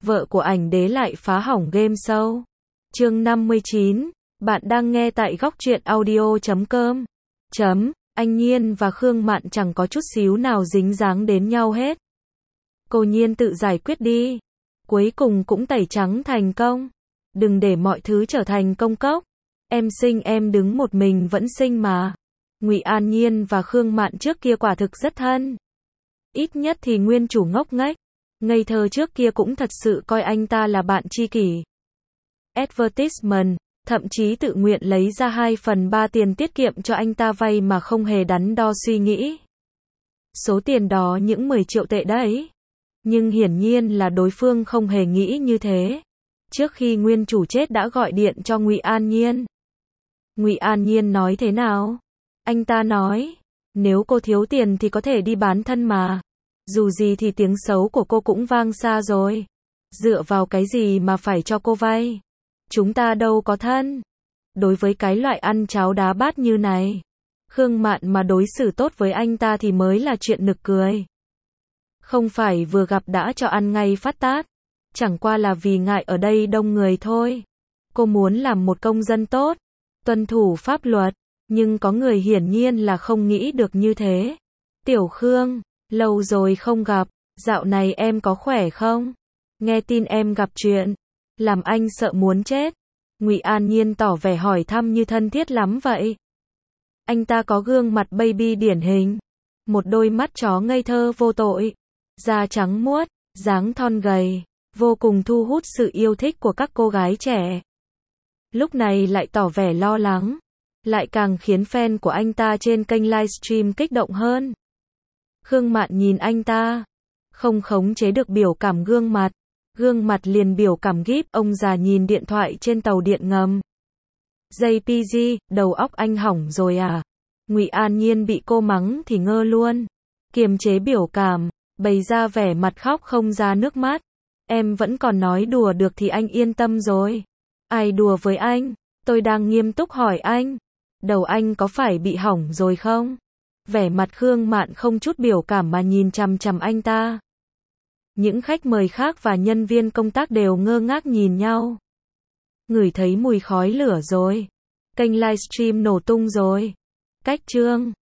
vợ của ảnh đế lại phá hỏng game show. Chương 59, bạn đang nghe tại góc truyện audio.com. Anh Nhiên và Khương Mạn chẳng có chút xíu nào dính dáng đến nhau hết. Cô Nhiên tự giải quyết đi. Cuối cùng cũng tẩy trắng thành công. Đừng để mọi thứ trở thành công cốc. Em xinh em đứng một mình vẫn xinh mà. Ngụy An Nhiên và Khương Mạn trước kia quả thực rất thân. Ít nhất thì nguyên chủ ngốc nghếch, ngây thơ trước kia cũng thật sự coi anh ta là bạn tri kỷ. Advertisement, thậm chí tự nguyện lấy ra 2/3 tiền tiết kiệm cho anh ta vay mà không hề đắn đo suy nghĩ. Số tiền đó những 10 triệu tệ đấy. Nhưng hiển nhiên là đối phương không hề nghĩ như thế. Trước khi nguyên chủ chết đã gọi điện cho Ngụy An Nhiên. Ngụy An Nhiên nói thế nào? Anh ta nói, nếu cô thiếu tiền thì có thể đi bán thân mà. Dù gì thì tiếng xấu của cô cũng vang xa rồi. Dựa vào cái gì mà phải cho cô vay? Chúng ta đâu có thân. Đối với cái loại ăn cháo đá bát như này, Khương Mạn mà đối xử tốt với anh ta thì mới là chuyện nực cười. Không phải vừa gặp đã cho ăn ngay phát tát. Chẳng qua là vì ngại ở đây đông người thôi. Cô muốn làm một công dân tốt, tuân thủ pháp luật. Nhưng có người hiển nhiên là không nghĩ được như thế. Tiểu Khương, lâu rồi không gặp, dạo này em có khỏe không? Nghe tin em gặp chuyện, làm anh sợ muốn chết. Ngụy An Nhiên tỏ vẻ hỏi thăm như thân thiết lắm vậy. Anh ta có gương mặt baby điển hình, một đôi mắt chó ngây thơ vô tội, da trắng muốt, dáng thon gầy, vô cùng thu hút sự yêu thích của các cô gái trẻ. Lúc này lại tỏ vẻ lo lắng, lại càng khiến fan của anh ta trên kênh livestream kích động hơn. Khương Mạn nhìn anh ta, không khống chế được biểu cảm gương mặt liền biểu cảm gíp. Ông già nhìn điện thoại trên tàu điện ngầm. JPG, đầu óc anh hỏng rồi à? Ngụy An Nhiên bị cô mắng thì ngơ luôn, kiềm chế biểu cảm, bày ra vẻ mặt khóc không ra nước mắt. Em vẫn còn nói đùa được thì anh yên tâm rồi. Ai đùa với anh? Tôi đang nghiêm túc hỏi anh. Đầu anh có phải bị hỏng rồi không? Vẻ mặt Khương Mạn không chút biểu cảm mà nhìn chằm chằm anh ta. Những khách mời khác và nhân viên công tác đều ngơ ngác nhìn nhau. Ngửi thấy mùi khói lửa rồi. Kênh livestream nổ tung rồi. Cách chương